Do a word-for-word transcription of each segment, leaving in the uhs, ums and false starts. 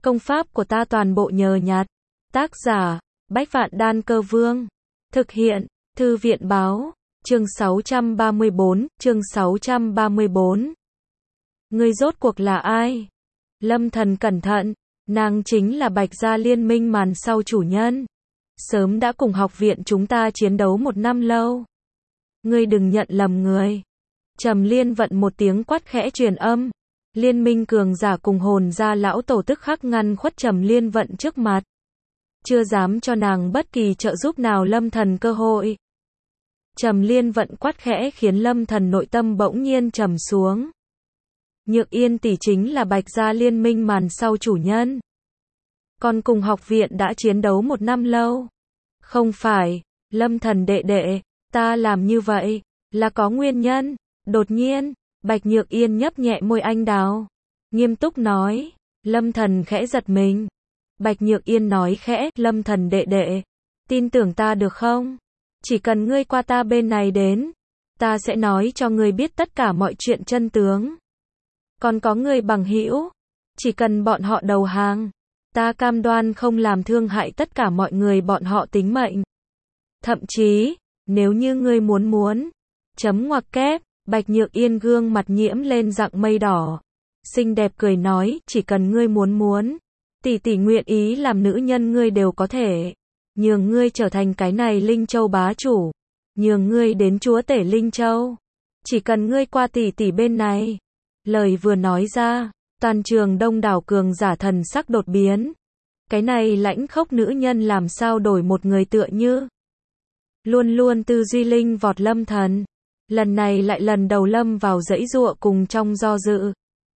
Công pháp của ta toàn bộ nhờ nhặt. Tác giả, Bách Vạn Đan Cơ Vương. Thực hiện, Thư viện Báo. Chương sáu trăm ba mươi bốn, chương sáu trăm ba mươi bốn. Ngươi rốt cuộc là ai? Lâm Thần cẩn thận, nàng chính là Bạch Gia Liên Minh màn sau chủ nhân. Sớm đã cùng học viện chúng ta chiến đấu một năm lâu. Ngươi đừng nhận lầm người. Trầm Liên Vận một tiếng quát khẽ truyền âm. Liên minh cường giả cùng hồn gia lão tổ tức khắc ngăn khuất Trầm Liên Vận trước mặt. Chưa dám cho nàng bất kỳ trợ giúp nào Lâm Thần cơ hội. Trầm Liên Vận quát khẽ khiến Lâm Thần nội tâm bỗng nhiên trầm xuống. Nhược Yên tỷ chính là Bạch Gia Liên Minh màn sau chủ nhân. Còn cùng học viện đã chiến đấu một năm lâu. Không phải, Lâm Thần đệ đệ, ta làm như vậy, là có nguyên nhân. Đột nhiên, Bạch Nhược Yên nhấp nhẹ môi anh đào. Nghiêm túc nói, Lâm Thần khẽ giật mình. Bạch Nhược Yên nói khẽ, Lâm Thần đệ đệ, tin tưởng ta được không? Chỉ cần ngươi qua ta bên này đến, ta sẽ nói cho ngươi biết tất cả mọi chuyện chân tướng. Còn có người bằng hữu, chỉ cần bọn họ đầu hàng, ta cam đoan không làm thương hại tất cả mọi người bọn họ tính mệnh. Thậm chí, nếu như ngươi muốn muốn, chấm ngoặc kép, Bạch Nhược Yên gương mặt nhiễm lên dạng mây đỏ. Xinh đẹp cười nói, chỉ cần ngươi muốn muốn, tỷ tỷ nguyện ý làm nữ nhân ngươi đều có thể. Nhường ngươi trở thành cái này Linh Châu bá chủ. Nhường ngươi đến chúa tể Linh Châu. Chỉ cần ngươi qua tỷ tỷ bên này. Lời vừa nói ra, toàn trường đông đảo cường giả thần sắc đột biến. Cái này lãnh khốc nữ nhân làm sao đổi một người tựa như. Luôn luôn tư duy linh vọt Lâm Thần. Lần này lại lần đầu lâm vào dãy giụa cùng trong do dự.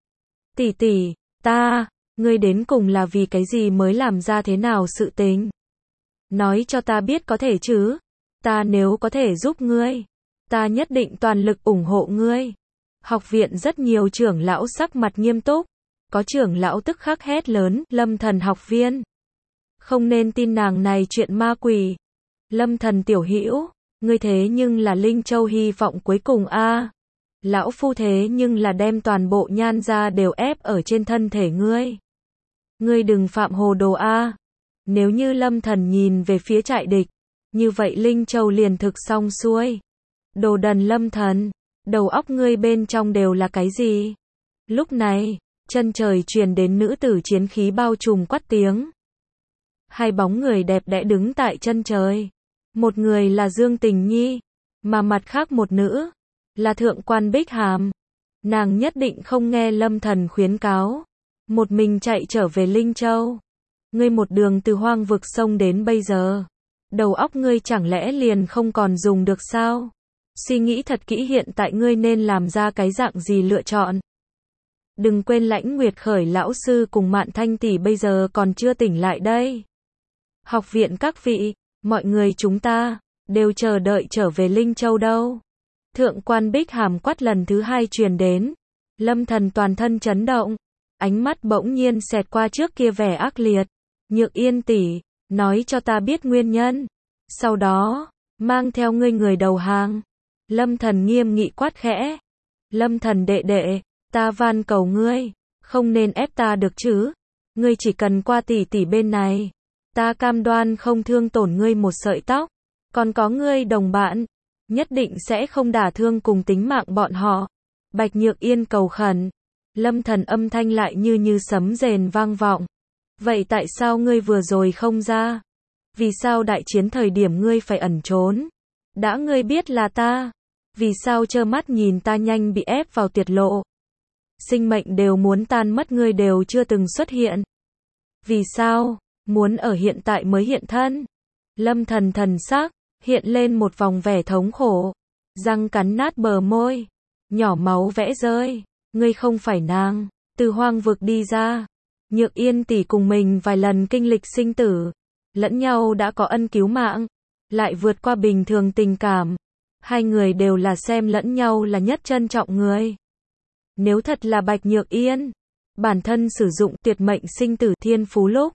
Tỷ tỷ, ta, ngươi đến cùng là vì cái gì mới làm ra thế nào sự tình? Nói cho ta biết có thể chứ? Ta nếu có thể giúp ngươi, ta nhất định toàn lực ủng hộ ngươi. Học viện rất nhiều trưởng lão sắc mặt nghiêm túc. Có trưởng lão tức khắc hét lớn, Lâm Thần học viên. Không nên tin nàng này chuyện ma quỷ. Lâm Thần tiểu hữu, ngươi thế nhưng là Linh Châu hy vọng cuối cùng a. À. Lão phu thế nhưng là đem toàn bộ nhan gia đều ép ở trên thân thể ngươi. Ngươi đừng phạm hồ đồ a. À. Nếu như Lâm Thần nhìn về phía trại địch, như vậy Linh Châu liền thực xong xuôi. Đồ đần Lâm Thần, đầu óc ngươi bên trong đều là cái gì? Lúc này, chân trời truyền đến nữ tử chiến khí bao trùm quát tiếng. Hai bóng người đẹp đẽ đứng tại chân trời. Một người là Dương Tình Nhi, mà mặt khác một nữ là Thượng quan Bích Hàm. Nàng nhất định không nghe Lâm Thần khuyến cáo, một mình chạy trở về Linh Châu. Ngươi một đường từ hoang vực sông đến bây giờ, đầu óc ngươi chẳng lẽ liền không còn dùng được sao? Suy nghĩ thật kỹ hiện tại ngươi nên làm ra cái dạng gì lựa chọn. Đừng quên Lãnh Nguyệt Khởi lão sư cùng Mạn Thanh tỷ bây giờ còn chưa tỉnh lại đây. Học viện các vị, mọi người chúng ta đều chờ đợi trở về Linh Châu đâu. Thượng quan Bích Hàm quát lần thứ hai truyền đến. Lâm Thần toàn thân chấn động, ánh mắt bỗng nhiên xẹt qua trước kia vẻ ác liệt. Nhược Yên tỷ, nói cho ta biết nguyên nhân. Sau đó, mang theo ngươi người đầu hàng. Lâm Thần nghiêm nghị quát khẽ. Lâm Thần đệ đệ, ta van cầu ngươi, không nên ép ta được chứ. Ngươi chỉ cần qua tỷ tỷ bên này, ta cam đoan không thương tổn ngươi một sợi tóc. Còn có ngươi đồng bạn, nhất định sẽ không đả thương cùng tính mạng bọn họ. Bạch Nhược Yên cầu khẩn. Lâm Thần âm thanh lại như như sấm rền vang vọng. Vậy tại sao ngươi vừa rồi không ra? Vì sao đại chiến thời điểm ngươi phải ẩn trốn? Đã ngươi biết là ta, vì sao trơ mắt nhìn ta nhanh bị ép vào tuyệt lộ? Sinh mệnh đều muốn tan mất ngươi đều chưa từng xuất hiện. Vì sao? Muốn ở hiện tại mới hiện thân. Lâm Thần thần sắc hiện lên một vòng vẻ thống khổ, răng cắn nát bờ môi, nhỏ máu vẽ rơi. Ngươi không phải nàng, từ hoang vực đi ra. Nhược Yên tỷ cùng mình vài lần kinh lịch sinh tử, lẫn nhau đã có ân cứu mạng, lại vượt qua bình thường tình cảm. Hai người đều là xem lẫn nhau là nhất trân trọng người. Nếu thật là Bạch Nhược Yên, bản thân sử dụng tuyệt mệnh sinh tử thiên phú lúc,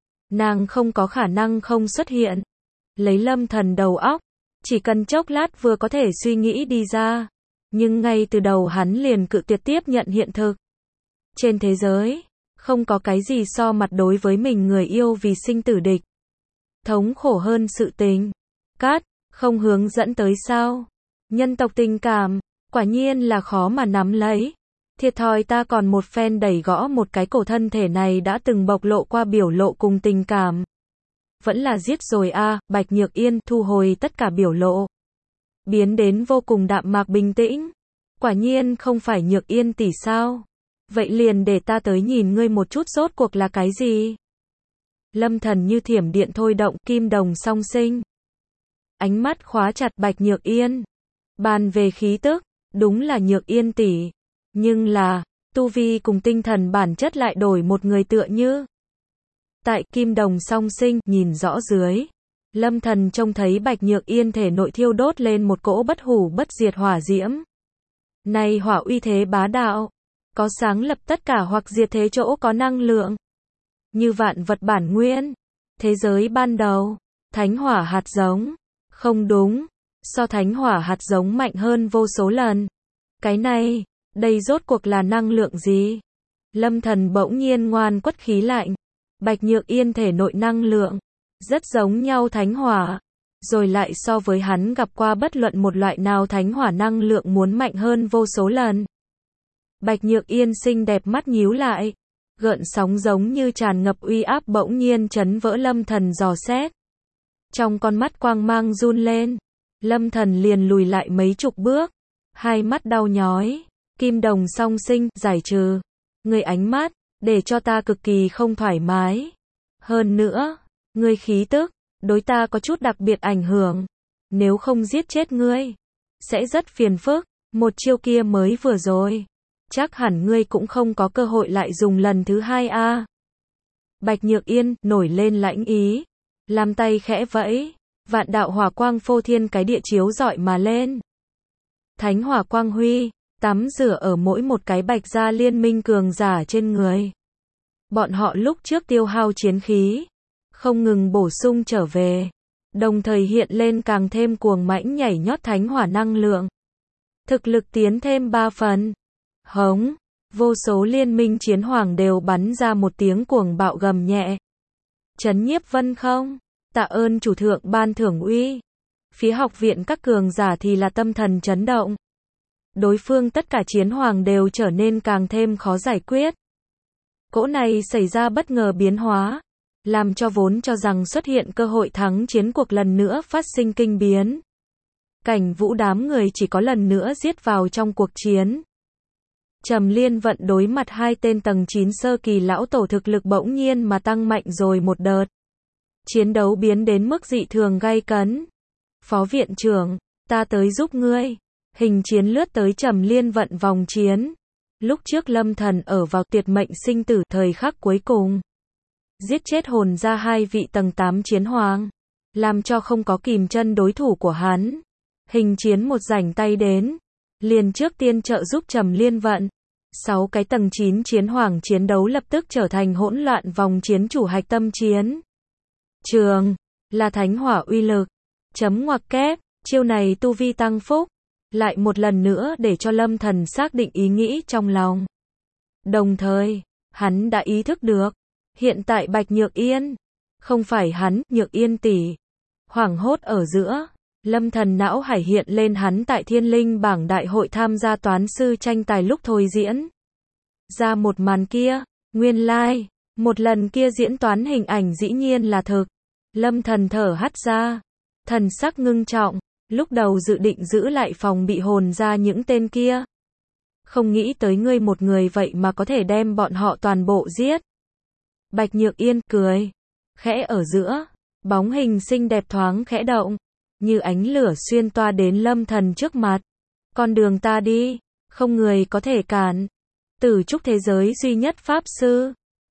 nàng không có khả năng không xuất hiện. Lấy Lâm Thần đầu óc, chỉ cần chốc lát vừa có thể suy nghĩ đi ra. Nhưng ngay từ đầu hắn liền cự tuyệt tiếp nhận hiện thực. Trên thế giới, Không có cái gì so mặt đối với mình người yêu vì sinh tử địch. Thống khổ hơn sự tình. Cát, không hướng dẫn tới sao? Nhân tộc tình cảm, quả nhiên là khó mà nắm lấy. Thiệt thòi ta còn một phen đẩy gõ một cái cổ thân thể này đã từng bộc lộ qua biểu lộ cùng tình cảm. Vẫn là giết rồi a, à, Bạch Nhược Yên thu hồi tất cả biểu lộ. Biến đến vô cùng đạm mạc bình tĩnh. Quả nhiên không phải Nhược Yên tỷ sao? Vậy liền để ta tới nhìn ngươi một chút rốt cuộc là cái gì? Lâm Thần như thiểm điện thôi động, kim đồng song sinh. Ánh mắt khóa chặt Bạch Nhược Yên. Bàn về khí tức, đúng là Nhược Yên tỷ. Nhưng là, tu vi cùng tinh thần bản chất lại đổi một người tựa như. Tại kim đồng song sinh, nhìn rõ dưới. Lâm Thần trông thấy Bạch Nhược Yên thể nội thiêu đốt lên một cỗ bất hủ bất diệt hỏa diễm. Này hỏa uy thế bá đạo. Có sáng lập tất cả hoặc diệt thế chỗ có năng lượng. Như vạn vật bản nguyên. Thế giới ban đầu. Thánh hỏa hạt giống. Không đúng. So thánh hỏa hạt giống mạnh hơn vô số lần. Cái này, đây rốt cuộc là năng lượng gì? Lâm Thần bỗng nhiên ngoan quất khí lạnh. Bạch Nhược Yên thể nội năng lượng. Rất giống nhau thánh hỏa. Rồi lại so với hắn gặp qua bất luận một loại nào thánh hỏa năng lượng muốn mạnh hơn vô số lần. Bạch Nhược Yên xinh đẹp mắt nhíu lại. Gợn sóng giống như tràn ngập uy áp bỗng nhiên chấn vỡ Lâm Thần dò xét. Trong con mắt quang mang run lên. Lâm Thần liền lùi lại mấy chục bước. Hai mắt đau nhói. Kim đồng song sinh, giải trừ. Người ánh mắt, để cho ta cực kỳ không thoải mái. Hơn nữa, ngươi khí tức, đối ta có chút đặc biệt ảnh hưởng. Nếu không giết chết ngươi, sẽ rất phiền phức. Một chiêu kia mới vừa rồi. Chắc hẳn ngươi cũng không có cơ hội lại dùng lần thứ hai a. À. Bạch Nhược Yên, nổi lên lãnh ý. Làm tay khẽ vẫy. Vạn đạo hỏa quang phô thiên cái địa chiếu rọi mà lên. Thánh hỏa quang huy, tắm rửa ở mỗi một cái bạch gia liên minh cường giả trên người. Bọn họ lúc trước tiêu hao chiến khí. Không ngừng bổ sung trở về. Đồng thời hiện lên càng thêm cuồng mãnh nhảy nhót thánh hỏa năng lượng. Thực lực tiến thêm ba phần. Hống, vô số liên minh chiến hoàng đều bắn ra một tiếng cuồng bạo gầm nhẹ. Chấn nhiếp vân không, tạ ơn chủ thượng ban thưởng uy. Phía học viện các cường giả thì là tâm thần chấn động. Đối phương tất cả chiến hoàng đều trở nên càng thêm khó giải quyết. Cỗ này xảy ra bất ngờ biến hóa, làm cho vốn cho rằng xuất hiện cơ hội thắng chiến cuộc lần nữa phát sinh kinh biến. Cảnh Vũ đám người chỉ có lần nữa giết vào trong cuộc chiến. Trầm Liên Vận đối mặt hai tên tầng chín sơ kỳ lão tổ thực lực bỗng nhiên mà tăng mạnh rồi một đợt. Chiến đấu biến đến mức dị thường gay cấn. Phó viện trưởng, ta tới giúp ngươi. Hình chiến lướt tới Trầm Liên Vận vòng chiến. Lúc trước Lâm Thần ở vào tuyệt mệnh sinh tử thời khắc cuối cùng. Giết chết hồn ra hai vị tầng tám chiến hoàng. Làm cho không có kìm chân đối thủ của hắn. Hình chiến một rảnh tay đến. Liền trước tiên trợ giúp Trầm Liên Vận. Sáu cái tầng chín chiến hoàng chiến đấu lập tức trở thành hỗn loạn vòng chiến chủ hạch tâm chiến. Trường, là thánh hỏa uy lực. Chấm ngoặc kép, chiêu này tu vi tăng phúc. Lại một lần nữa để cho Lâm Thần xác định ý nghĩ trong lòng. Đồng thời, hắn đã ý thức được. Hiện tại Bạch Nhược Yên. Không phải hắn, Nhược Yên tỷ. Hoảng hốt ở giữa. Lâm Thần não hải hiện lên hắn tại Thiên Linh bảng đại hội tham gia toán sư tranh tài lúc thôi diễn. Ra một màn kia, nguyên lai, like, một lần kia diễn toán hình ảnh dĩ nhiên là thực. Lâm Thần thở hắt ra, thần sắc ngưng trọng, lúc đầu dự định giữ lại phòng bị hồn ra những tên kia. Không nghĩ tới ngươi một người vậy mà có thể đem bọn họ toàn bộ giết. Bạch Nhược Yên cười, khẽ ở giữa, bóng hình xinh đẹp thoáng khẽ động. Như ánh lửa xuyên toa đến Lâm Thần trước mặt. Con đường ta đi, không người có thể cản. Tử trúc thế giới duy nhất pháp sư.